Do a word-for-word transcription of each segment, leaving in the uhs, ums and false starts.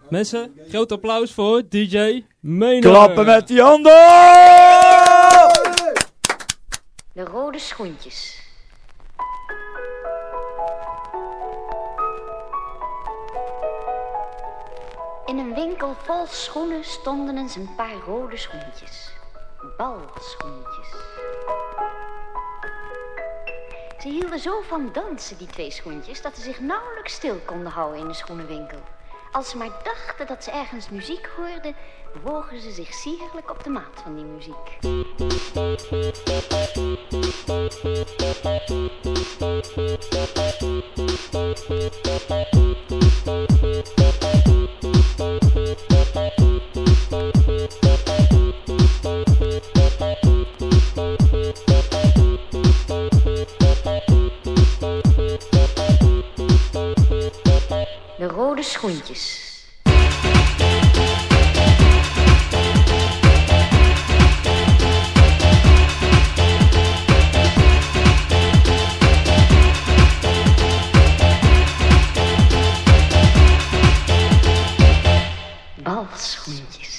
Mensen, groot applaus voor D J Mener. Klappen met die handen! De rode schoentjes. In een winkel vol schoenen stonden eens een paar rode schoentjes. Balschoentjes. Ze hielden zo van dansen, die twee schoentjes, dat ze zich nauwelijks stil konden houden in de schoenenwinkel. Als ze maar dachten dat ze ergens muziek hoorden, bewogen ze zich sierlijk op de maat van die muziek. De rode schoentjes. Balschoentjes.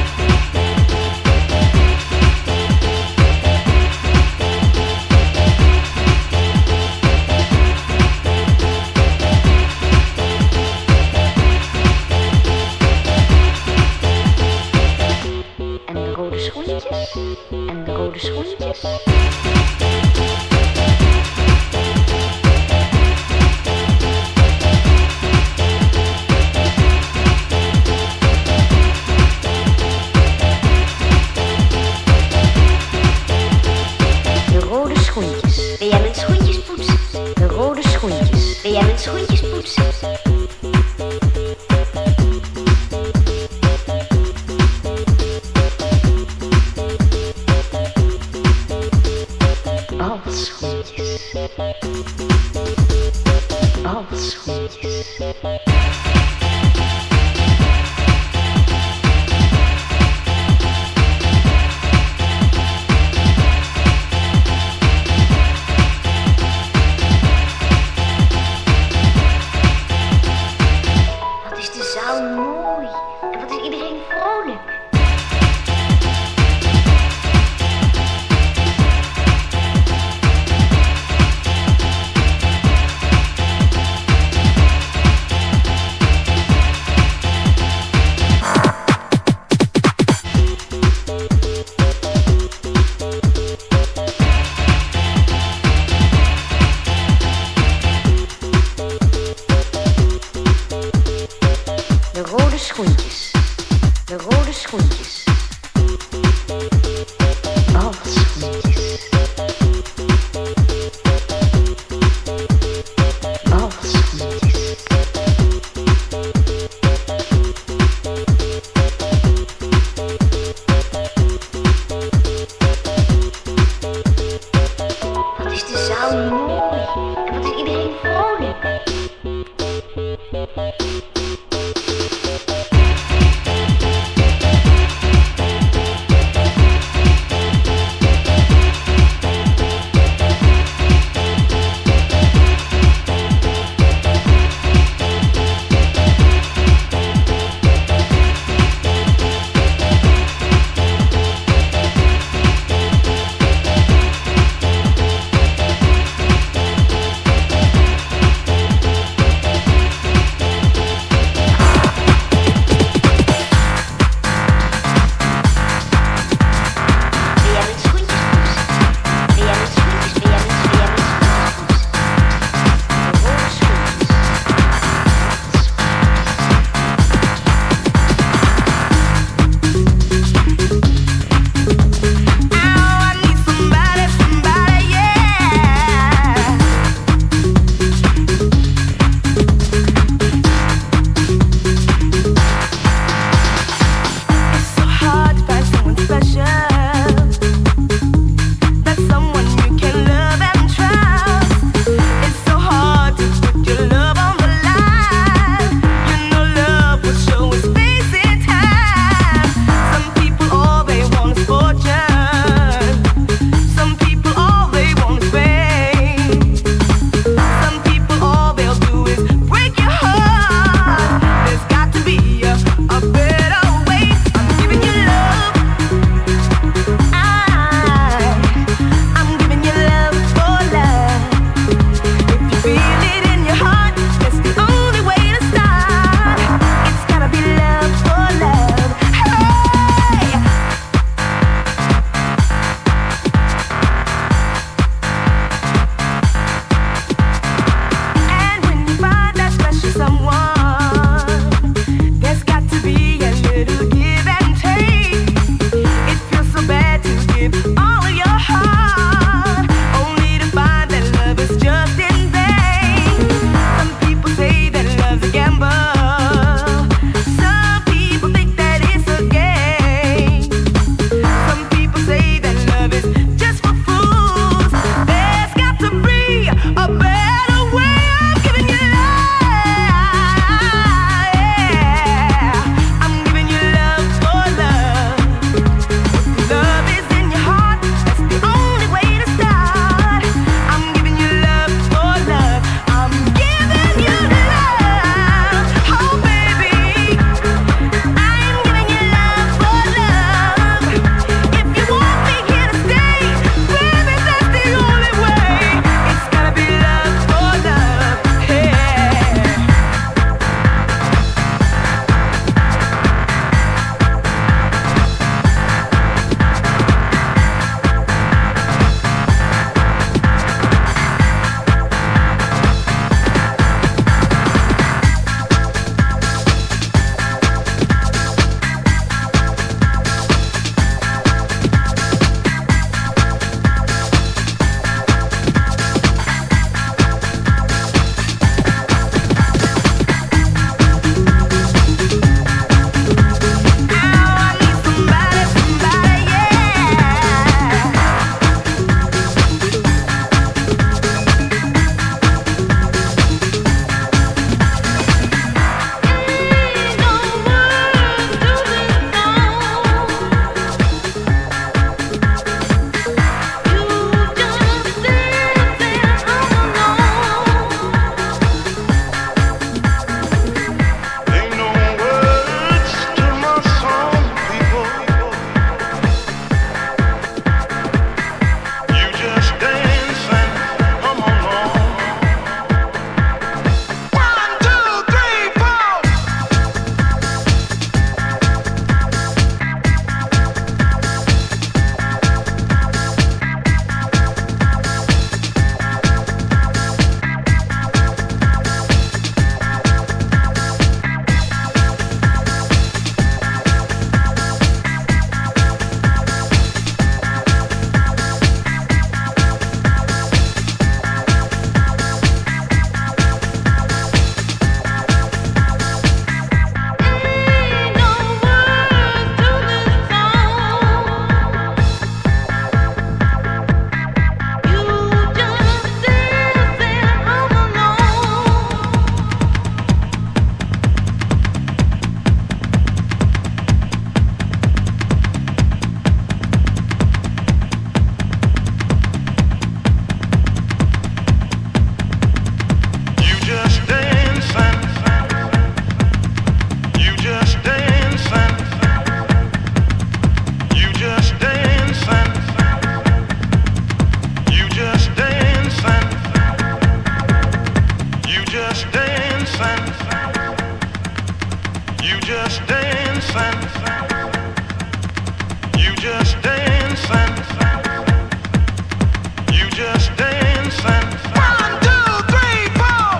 En de rode schoentjes. En de rode schoentjes. Schoentjes. Wil jij mijn schoentjes poetsen? De rode schoentjes. Wil jij mijn schoentjes poetsen? Balschoentjes. Balschoentjes. Mooi. En wat is iedereen vrolijk. De rode schoentjes. De rode schoentjes. Balschoentjes. Balschoentjes. Wat is de zaal mooi. En wat is iedereen vrolijk. just dancing. You just dancing. You just dancing. One, two, three, four.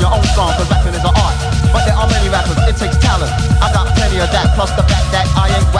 Plus the fact that I ain't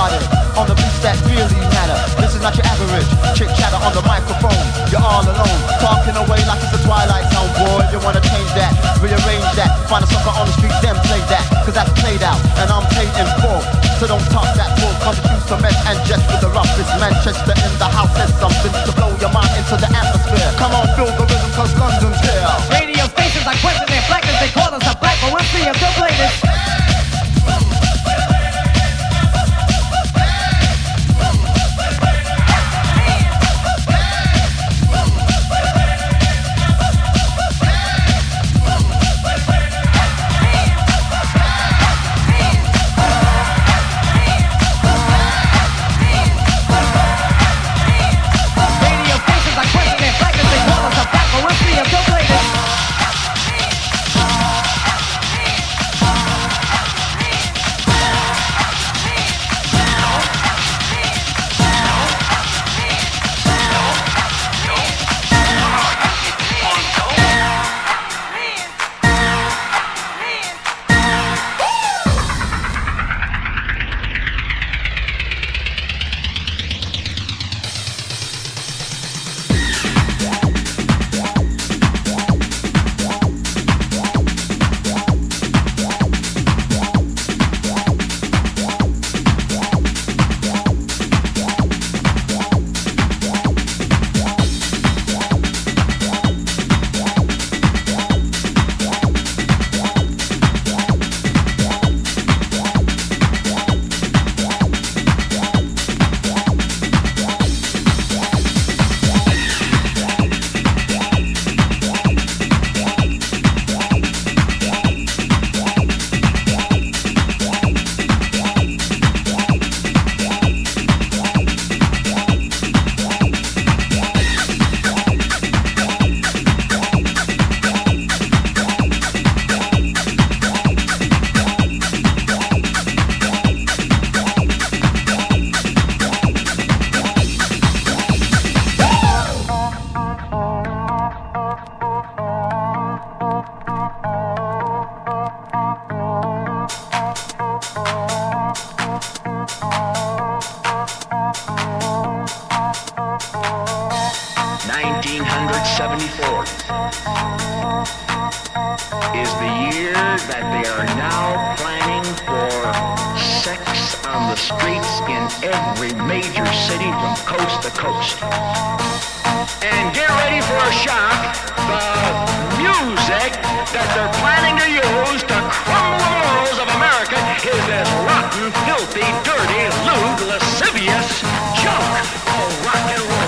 started on the beats that really matter. This is not your average chick chatter on the microphone. You're all alone, talking away like it's a Twilight Zone. Boy, you wanna change that, rearrange that, find a sucker on the street, then play that, cause that's played out, and I'm paid in full. So don't talk that bull, cause it's you cement and jet with the roughest. Manchester in the house has something to blow your mind into the atmosphere. Come on, feel the rhythm, cause London's here. Radio stations are question their blackness, they call us a black, but we'll see if they'll play this. nineteen seventy-four is the year that they are now planning for sex on the streets in every major city from coast to coast. And get ready for a shock. The music that they're planning to use to crumble the morals of America is this rotten, filthy, dirty, lewd, lascivious junk of rock and roll.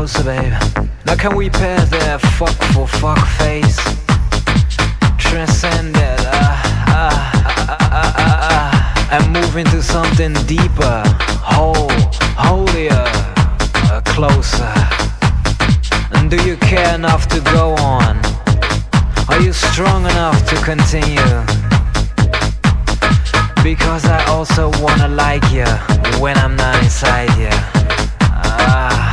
closer, babe. Now can we pass that fuck for fuck face? Transcend that, uh, uh, uh, uh, uh, uh, and move into something deeper, whole, holier, uh, closer. And do you care enough to go on? Are you strong enough to continue? Because I also wanna like you when I'm not inside you. Ah.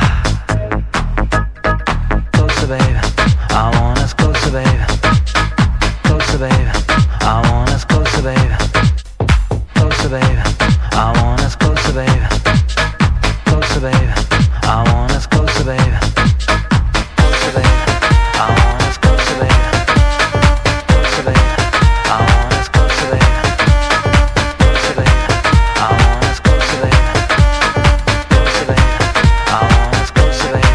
Closer, babe. I want us closer, babe. Closer, babe. I want us closer, babe. Closer, babe. I want us closer, babe. Closer, babe. I want us closer, babe. Closer, babe. I want us closer, babe. Closer, babe. I want us closer, babe. Closer, babe. I want us closer, babe. Closer, babe. I want us closer, babe.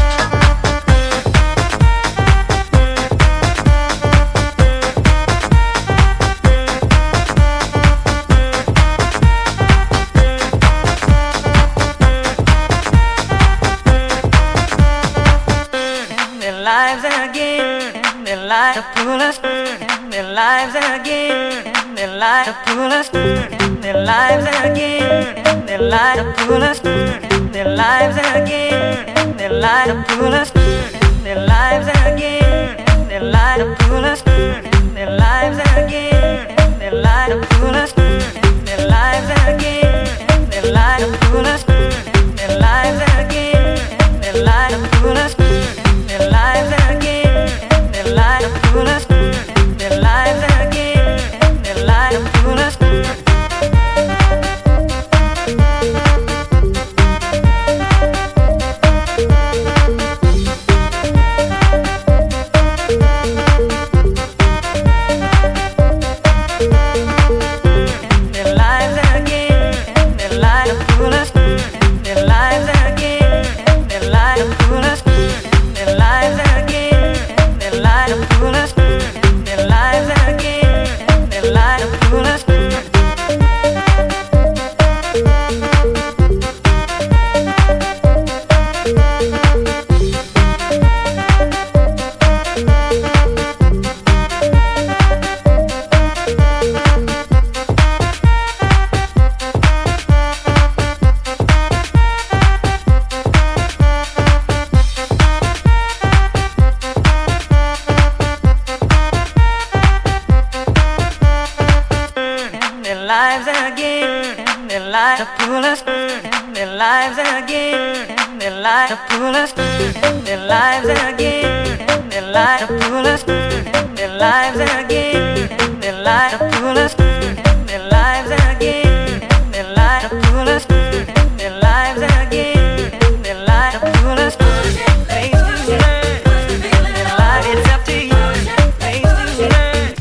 Their lives again, their lives to pull us, their lives again, their lives to pull us, their lives again, their lives to pull us, their lives again, their lives to pull us, their lives again, their lives to pull us, their lives again, their lives to pull us, their lives again, their lives to pull us, their lives again, their lives to pull us. Their lives again, their light of coolest, their lives again, their light of coolest. Their lives again, their light of coolest, their lives again, their light of coolest. Their lives again, their light of coolest, their lives again, their light of coolest. Their lives again, their light of coolest, their lives again, their light of coolest, their lives again, their light of coolest, their lives again, their light of coolest, their lives again, their light of coolest, their lives again, their light of coolest. Face to learn, their life it's up to you. Face to learn.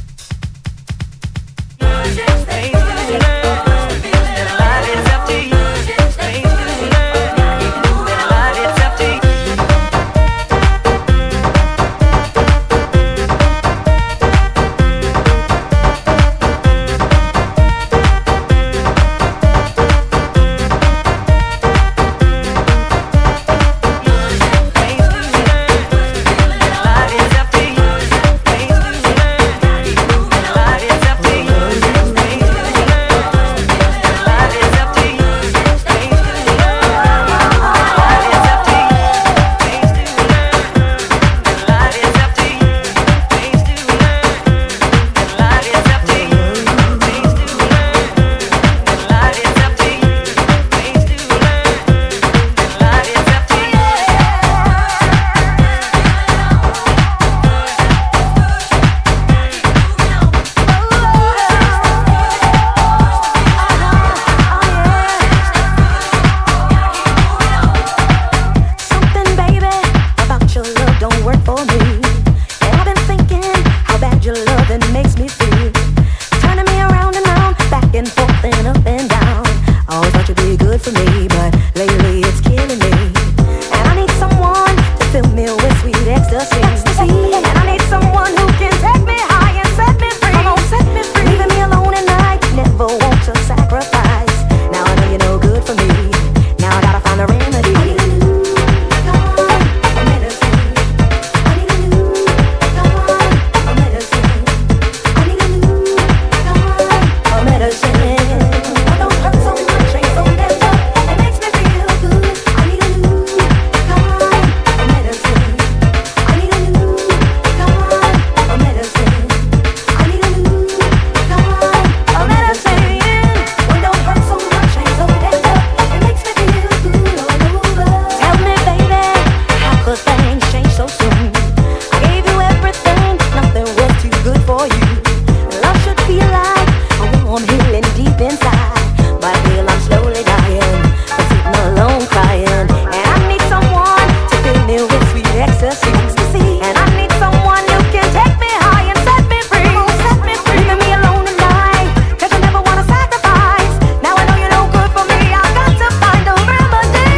Face to learn, their life it's up to you. Face to learn, their life it's up to you. ecstasy, ecstasy. And I need someone who can take me high and set me free. Set me free. Leave me alone tonight, 'cause I never wanna sacrifice. Now I know you're no good for me. I've got to find a remedy.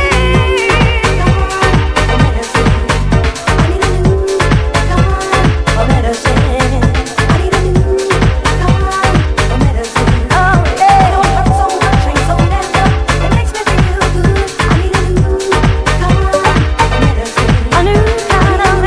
For medicine, I need a new kind of medicine. Oh yeah, it don't hurt so much, ain't so tender. It makes me feel good. I need a new kind of medicine. A new kind of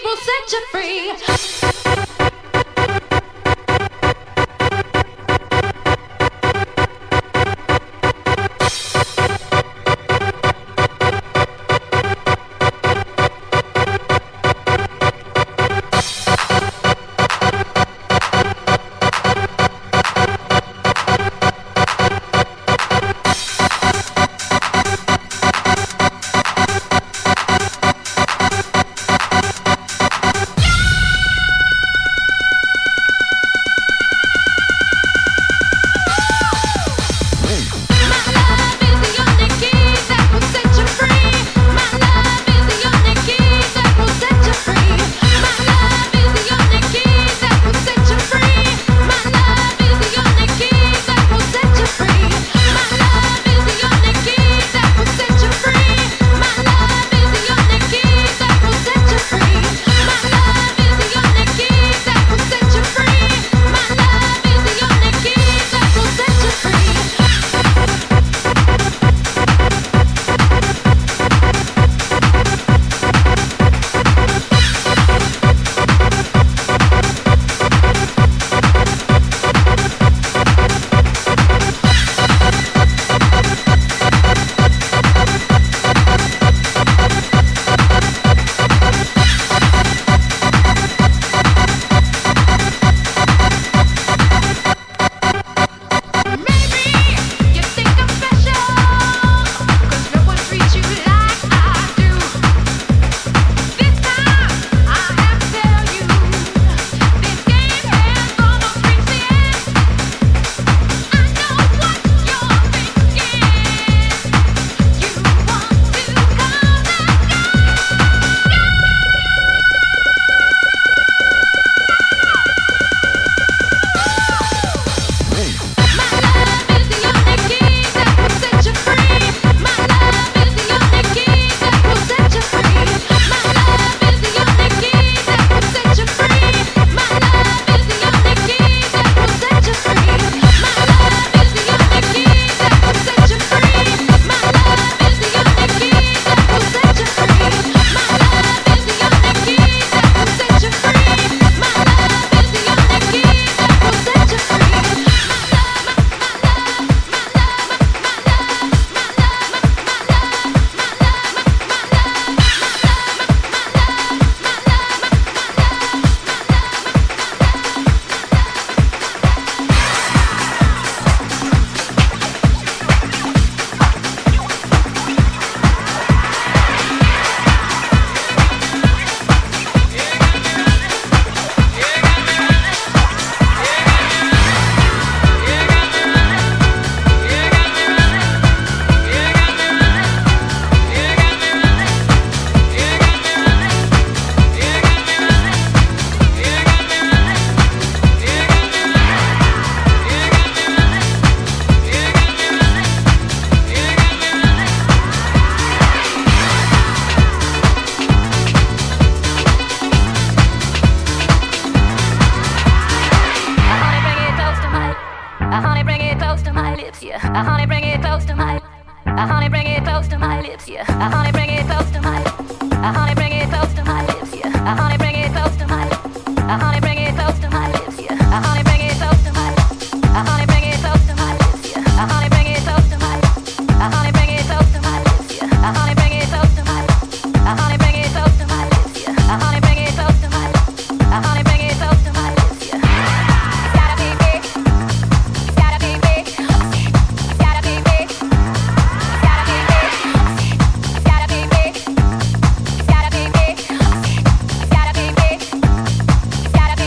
will set you free. Gotta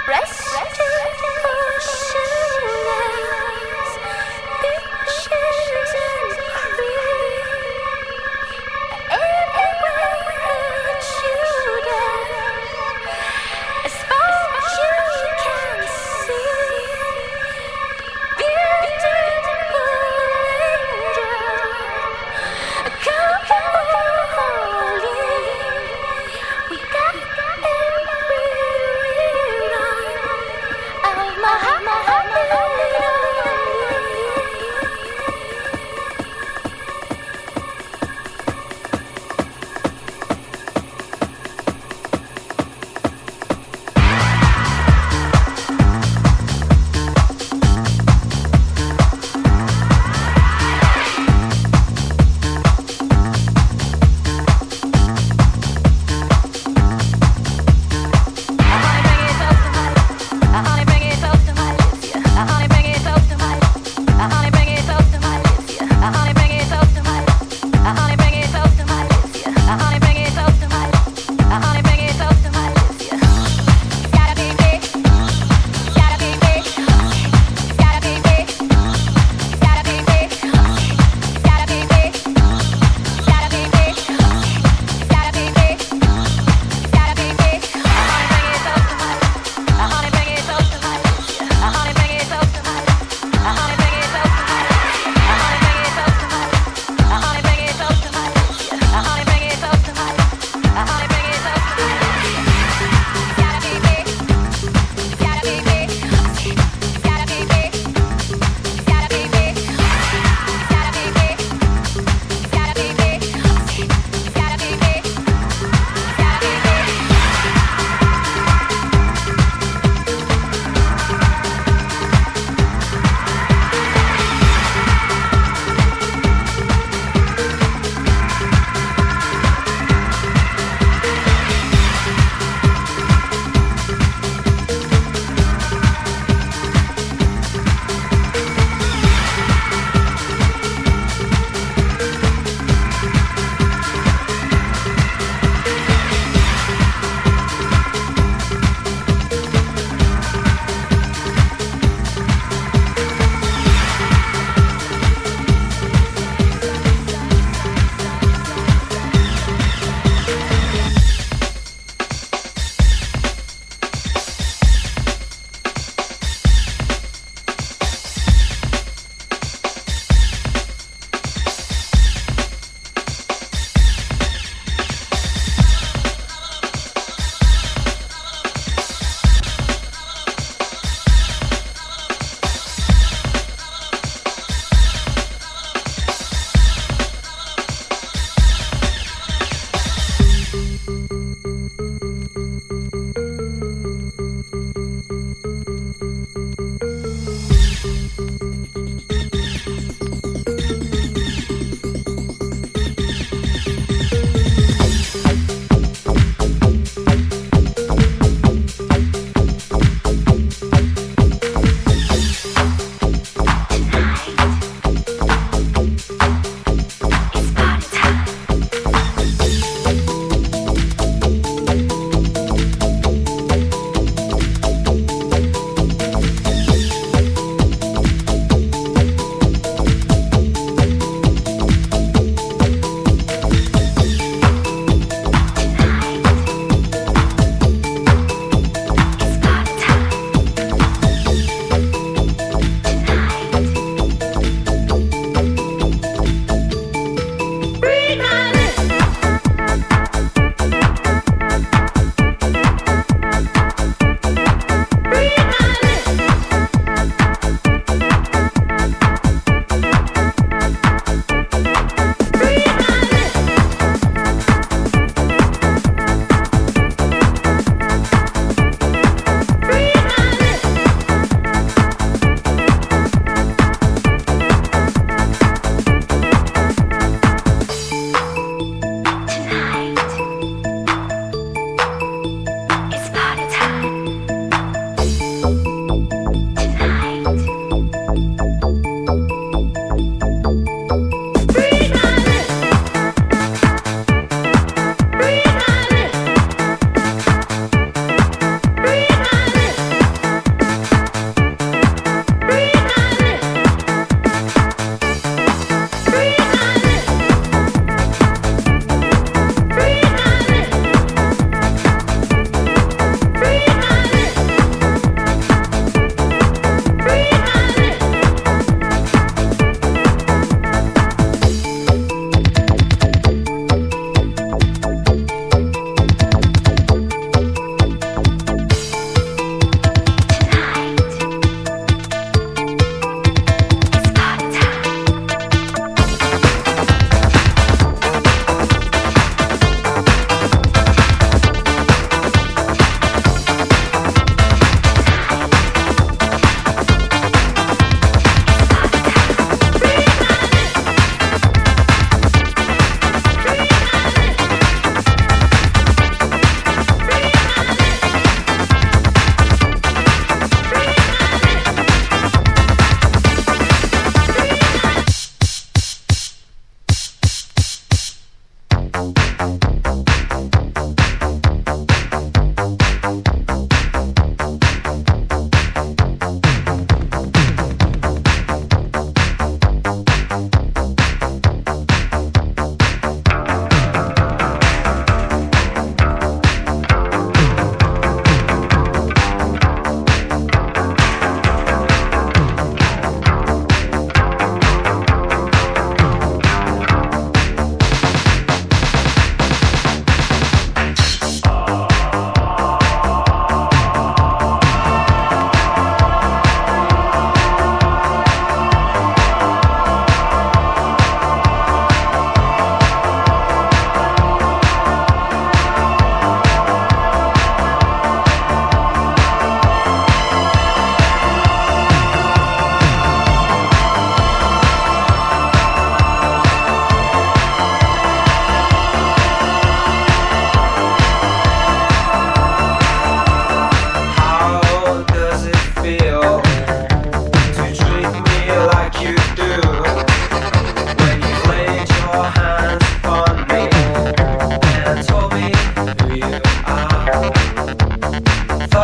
We got every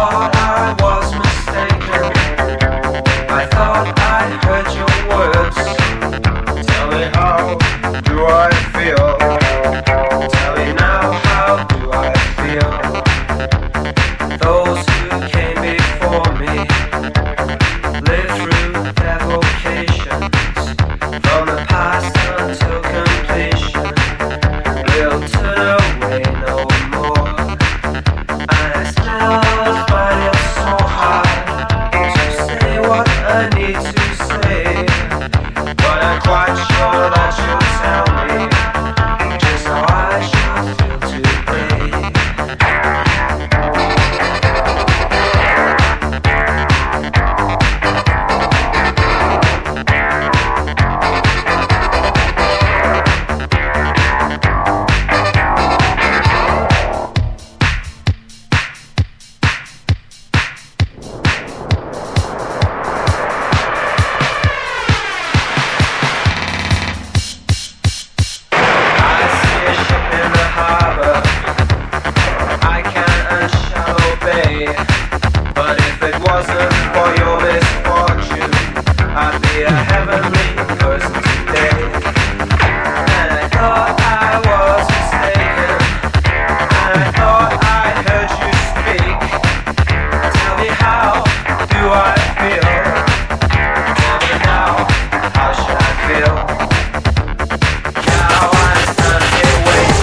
thought I was mistaken. I thought I heard your words. Tell me, how do I feel? Tell me now, how do I feel? Those who came before me lived through their vocations, from the past until completion. We'll turn away no more. And I still find it so hard to say what I need to say, but I'm quite sure that you'll tell me just how I shall feel today. But if it wasn't for your misfortune, I'd be a heavenly person today. And I thought I was mistaken, and I thought I heard you speak. Tell me, how do I feel? Tell me now, how should I feel? Now I stand here waiting.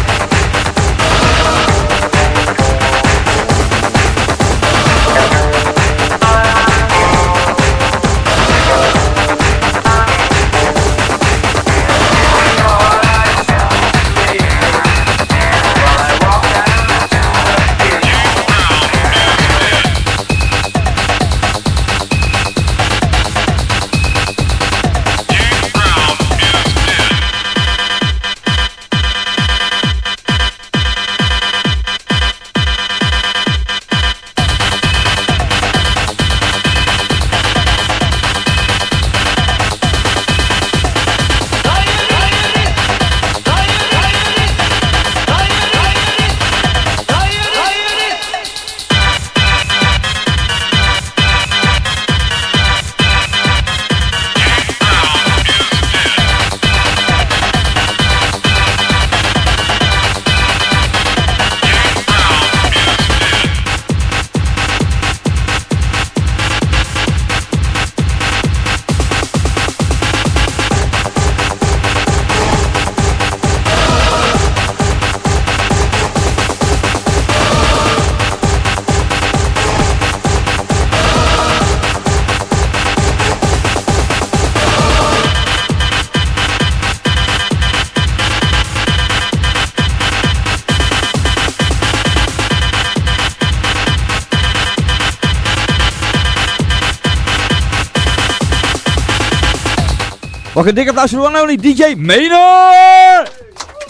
Wacht een dikke applaus voor de one and only D J Maynard!